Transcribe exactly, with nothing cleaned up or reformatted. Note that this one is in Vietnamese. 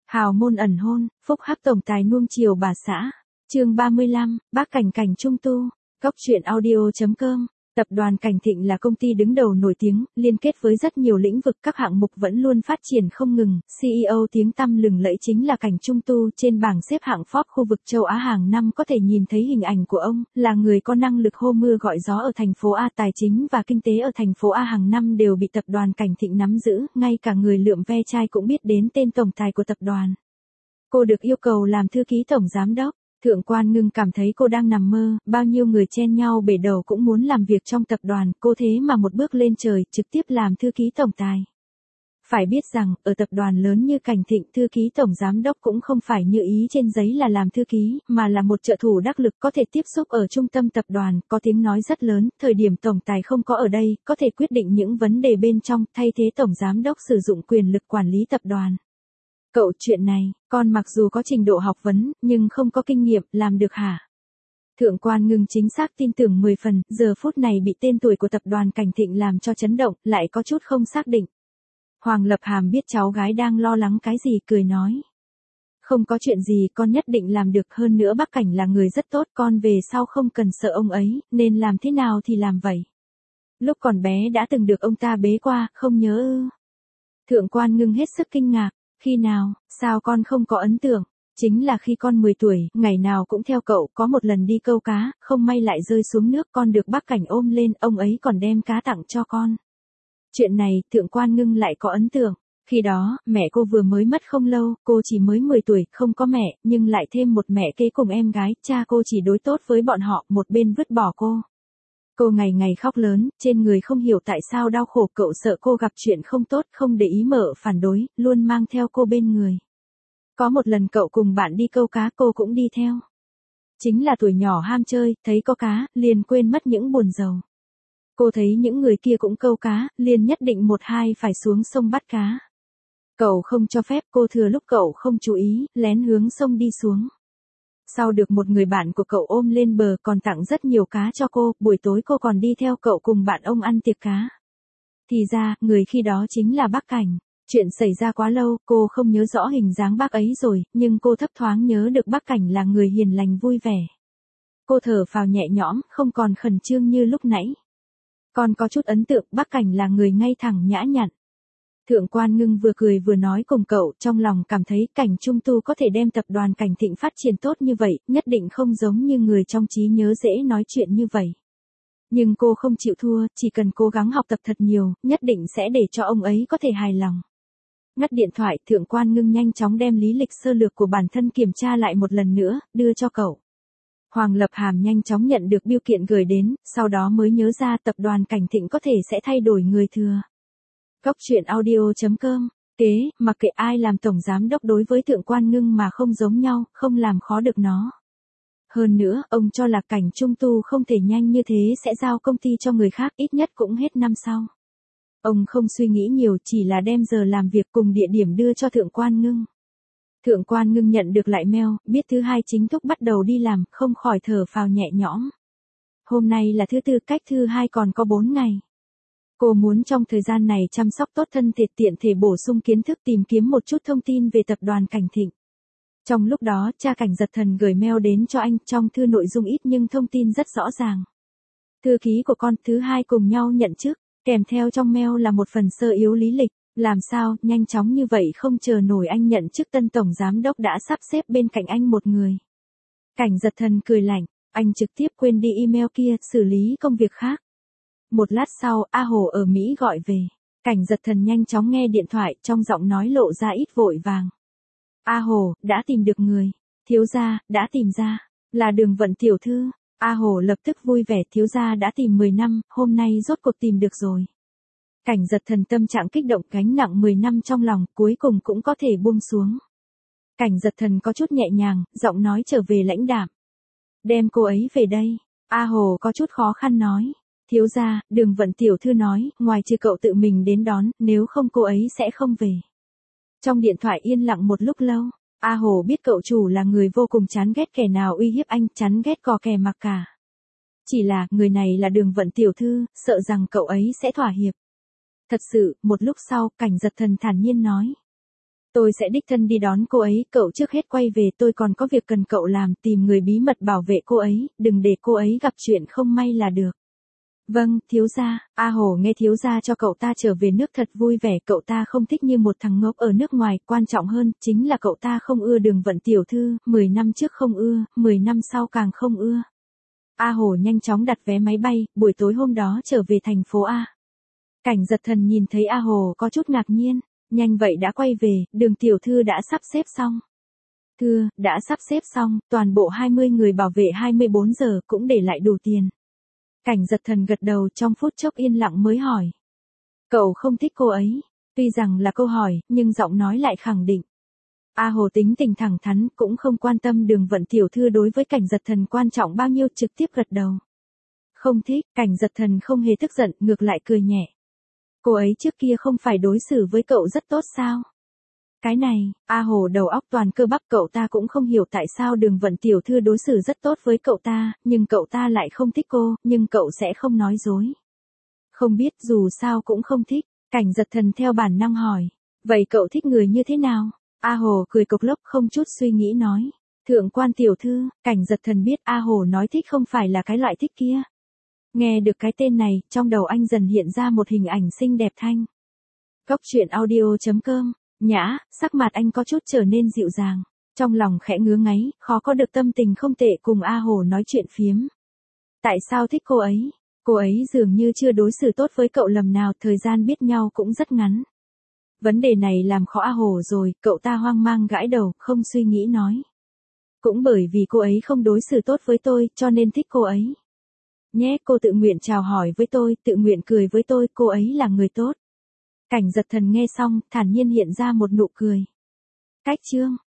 Hào môn ẩn hôn, phúc hắc tổng tài nuông chiều bà xã. Chương ba mươi lăm, bác Cảnh Cảnh trung tu. Góc truyện audio chấm com. Tập đoàn Cảnh Thịnh là công ty đứng đầu nổi tiếng, liên kết với rất nhiều lĩnh vực, các hạng mục vẫn luôn phát triển không ngừng. xê e ô tiếng tăm lừng lẫy chính là Cảnh Trung Tu. Trên bảng xếp hạng Forbes khu vực châu Á hàng năm có thể nhìn thấy hình ảnh của ông, là người có năng lực hô mưa gọi gió ở thành phố A. Tài chính và kinh tế ở thành phố A hàng năm đều bị tập đoàn Cảnh Thịnh nắm giữ, ngay cả người lượm ve chai cũng biết đến tên tổng tài của tập đoàn. Cô được yêu cầu làm thư ký tổng giám đốc. Thượng quan Ngưng cảm thấy cô đang nằm mơ, bao nhiêu người chen nhau bể đầu cũng muốn làm việc trong tập đoàn, cô thế mà một bước lên trời, trực tiếp làm thư ký tổng tài. Phải biết rằng, ở tập đoàn lớn như Cảnh Thịnh, thư ký tổng giám đốc cũng không phải như ý trên giấy là làm thư ký, mà là một trợ thủ đắc lực có thể tiếp xúc ở trung tâm tập đoàn, có tiếng nói rất lớn, thời điểm tổng tài không có ở đây, có thể quyết định những vấn đề bên trong, thay thế tổng giám đốc sử dụng quyền lực quản lý tập đoàn. Cậu, chuyện này, con mặc dù có trình độ học vấn, nhưng không có kinh nghiệm, làm được hả? Thượng quan Ngưng chính xác tin tưởng mười phần, giờ phút này bị tên tuổi của tập đoàn Cảnh Thịnh làm cho chấn động, lại có chút không xác định. Hoàng Lập Hàm biết cháu gái đang lo lắng cái gì, cười nói. Không có chuyện gì, con nhất định làm được, hơn nữa bác Cảnh là người rất tốt, con về sau không cần sợ ông ấy, nên làm thế nào thì làm vậy. Lúc còn bé đã từng được ông ta bế qua, không nhớ ư? Thượng quan Ngưng hết sức kinh ngạc. Khi nào, sao con không có ấn tượng? Chính là khi con mười tuổi, ngày nào cũng theo cậu, có một lần đi câu cá, không may lại rơi xuống nước, con được bác Cảnh ôm lên, ông ấy còn đem cá tặng cho con. Chuyện này, Thượng quan Ngưng lại có ấn tượng. Khi đó, mẹ cô vừa mới mất không lâu, cô chỉ mới mười tuổi, không có mẹ, nhưng lại thêm một mẹ kế cùng em gái, cha cô chỉ đối tốt với bọn họ, một bên vứt bỏ cô. Cô ngày ngày khóc lớn, trên người không hiểu tại sao đau khổ, cậu sợ cô gặp chuyện không tốt, không để ý mở phản đối, luôn mang theo cô bên người. Có một lần cậu cùng bạn đi câu cá, cô cũng đi theo. Chính là tuổi nhỏ ham chơi, thấy có cá, liền quên mất những buồn rầu. Cô thấy những người kia cũng câu cá, liền nhất định một hai phải xuống sông bắt cá. Cậu không cho phép, cô thừa lúc cậu không chú ý, lén hướng sông đi xuống. Sau được một người bạn của cậu ôm lên bờ, còn tặng rất nhiều cá cho cô, buổi tối cô còn đi theo cậu cùng bạn ông ăn tiệc cá. Thì ra, người khi đó chính là bác Cảnh. Chuyện xảy ra quá lâu, cô không nhớ rõ hình dáng bác ấy rồi, nhưng cô thấp thoáng nhớ được bác Cảnh là người hiền lành vui vẻ. Cô thở phào nhẹ nhõm, không còn khẩn trương như lúc nãy. Còn có chút ấn tượng, bác Cảnh là người ngay thẳng nhã nhặn. Thượng quan Ngưng vừa cười vừa nói cùng cậu, trong lòng cảm thấy Cảnh Trung Tu có thể đem tập đoàn Cảnh Thịnh phát triển tốt như vậy, nhất định không giống như người trong trí nhớ dễ nói chuyện như vậy. Nhưng cô không chịu thua, chỉ cần cố gắng học tập thật nhiều, nhất định sẽ để cho ông ấy có thể hài lòng. Ngắt điện thoại, Thượng quan Ngưng nhanh chóng đem lý lịch sơ lược của bản thân kiểm tra lại một lần nữa, đưa cho cậu. Hoàng Lập Hàm nhanh chóng nhận được bưu kiện gửi đến, sau đó mới nhớ ra tập đoàn Cảnh Thịnh có thể sẽ thay đổi người thừa. Góc truyện audio chấm com. Kế, mặc kệ ai làm tổng giám đốc đối với Thượng quan Ngưng mà không giống nhau, không làm khó được nó. Hơn nữa, ông cho là Cảnh Trung Tu không thể nhanh như thế sẽ giao công ty cho người khác, ít nhất cũng hết năm sau. Ông không suy nghĩ nhiều, chỉ là đem giờ làm việc cùng địa điểm đưa cho Thượng quan Ngưng. Thượng quan Ngưng nhận được lại mail, biết thứ hai chính thức bắt đầu đi làm, không khỏi thở phào nhẹ nhõm. Hôm nay là thứ tư, cách thứ hai còn có bốn ngày. Cô muốn trong thời gian này chăm sóc tốt thân thể, tiện thể bổ sung kiến thức, tìm kiếm một chút thông tin về tập đoàn Cảnh Thịnh. Trong lúc đó, cha Cảnh Giật Thần gửi mail đến cho anh, trong thư nội dung ít nhưng thông tin rất rõ ràng. Thư ký của con, thứ hai cùng nhau nhận chức, kèm theo trong mail là một phần sơ yếu lý lịch. Làm sao, nhanh chóng như vậy không chờ nổi, anh nhận chức tân tổng giám đốc đã sắp xếp bên cạnh anh một người. Cảnh Giật Thần cười lạnh, anh trực tiếp quên đi email kia, xử lý công việc khác. Một lát sau, A Hồ ở Mỹ gọi về. Cảnh Giật Thần nhanh chóng nghe điện thoại, trong giọng nói lộ ra ít vội vàng. A Hồ, đã tìm được người. Thiếu gia, đã tìm ra. Là Đường Vận tiểu thư. A Hồ lập tức vui vẻ, thiếu gia đã tìm mười năm, hôm nay rốt cuộc tìm được rồi. Cảnh Giật Thần tâm trạng kích động, gánh nặng mười năm trong lòng, cuối cùng cũng có thể buông xuống. Cảnh Giật Thần có chút nhẹ nhàng, giọng nói trở về lãnh đạm. Đem cô ấy về đây. A Hồ có chút khó khăn nói. Thiếu gia, Đường Vận tiểu thư nói, ngoài trừ cậu tự mình đến đón, nếu không cô ấy sẽ không về. Trong điện thoại yên lặng một lúc lâu, A Hồ biết cậu chủ là người vô cùng chán ghét kẻ nào uy hiếp anh, chán ghét cò kè mặc cả. Chỉ là, người này là Đường Vận tiểu thư, sợ rằng cậu ấy sẽ thỏa hiệp. Thật sự, một lúc sau, Cảnh Giật Thần thản nhiên nói. Tôi sẽ đích thân đi đón cô ấy, cậu trước hết quay về, tôi còn có việc cần cậu làm, tìm người bí mật bảo vệ cô ấy, đừng để cô ấy gặp chuyện không may là được. Vâng, thiếu gia. A Hồ nghe thiếu gia cho cậu ta trở về nước thật vui vẻ, cậu ta không thích như một thằng ngốc ở nước ngoài, quan trọng hơn, chính là cậu ta không ưa Đường Vận tiểu thư, mười năm trước không ưa, mười năm sau càng không ưa. A Hồ nhanh chóng đặt vé máy bay, buổi tối hôm đó trở về thành phố A. Cảnh Giật Thần nhìn thấy A Hồ có chút ngạc nhiên, nhanh vậy đã quay về, Đường tiểu thư đã sắp xếp xong. Thưa, đã sắp xếp xong, toàn bộ hai mươi người bảo vệ hai mươi bốn giờ cũng để lại đủ tiền. Cảnh Giật Thần gật đầu, trong phút chốc yên lặng mới hỏi. Cậu không thích cô ấy? Tuy rằng là câu hỏi, nhưng giọng nói lại khẳng định. A Hồ tính tình thẳng thắn, cũng không quan tâm Đường Vận tiểu thư đối với Cảnh Giật Thần quan trọng bao nhiêu, trực tiếp gật đầu. Không thích. Cảnh Giật Thần không hề tức giận, ngược lại cười nhẹ. Cô ấy trước kia không phải đối xử với cậu rất tốt sao? Cái này, A Hồ đầu óc toàn cơ bắp, cậu ta cũng không hiểu tại sao Đường Vận tiểu thư đối xử rất tốt với cậu ta, nhưng cậu ta lại không thích cô, nhưng cậu sẽ không nói dối. Không biết, dù sao cũng không thích. Cảnh Giật Thần theo bản năng hỏi. Vậy cậu thích người như thế nào? A Hồ cười cộc lốc, không chút suy nghĩ nói. Thượng quan tiểu thư. Cảnh Giật Thần biết A Hồ nói thích không phải là cái loại thích kia. Nghe được cái tên này, trong đầu anh dần hiện ra một hình ảnh xinh đẹp thanh. Cốc truyện audio chấm com. Nhã, sắc mặt anh có chút trở nên dịu dàng. Trong lòng khẽ ngứa ngáy, khó có được tâm tình không tệ cùng A Hồ nói chuyện phiếm. Tại sao thích cô ấy? Cô ấy dường như chưa đối xử tốt với cậu lầm nào, thời gian biết nhau cũng rất ngắn. Vấn đề này làm khó A Hồ rồi, cậu ta hoang mang gãi đầu, không suy nghĩ nói. Cũng bởi vì cô ấy không đối xử tốt với tôi, cho nên thích cô ấy. Nhé, cô tự nguyện chào hỏi với tôi, tự nguyện cười với tôi, cô ấy là người tốt. Cảnh Giật Thần nghe xong, thản nhiên hiện ra một nụ cười. Cách chương.